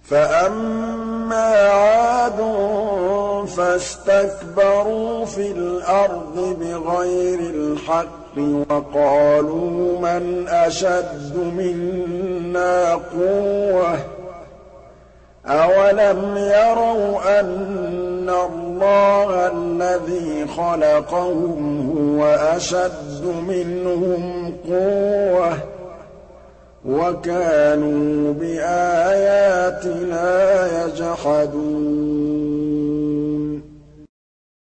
فَأَمَّا عَادٌ فَاسْتَكْبَرُوا فِي الْأَرْضِ بِغَيْرِ الْحَقِّ وَقَالُوا مَنْ أَشَدُّ مِنَّا قُوَّةً ۖ أَوَلَمْ يَرَوْا أَنَّ اللَّهَ الَّذِي خَلَقَهُمْ هُوَ أَشَدُّ مِنْهُمْ قُوَّةً ۖ وَكَانُوا بِآيَاتِنَا يَجْحَدُونَ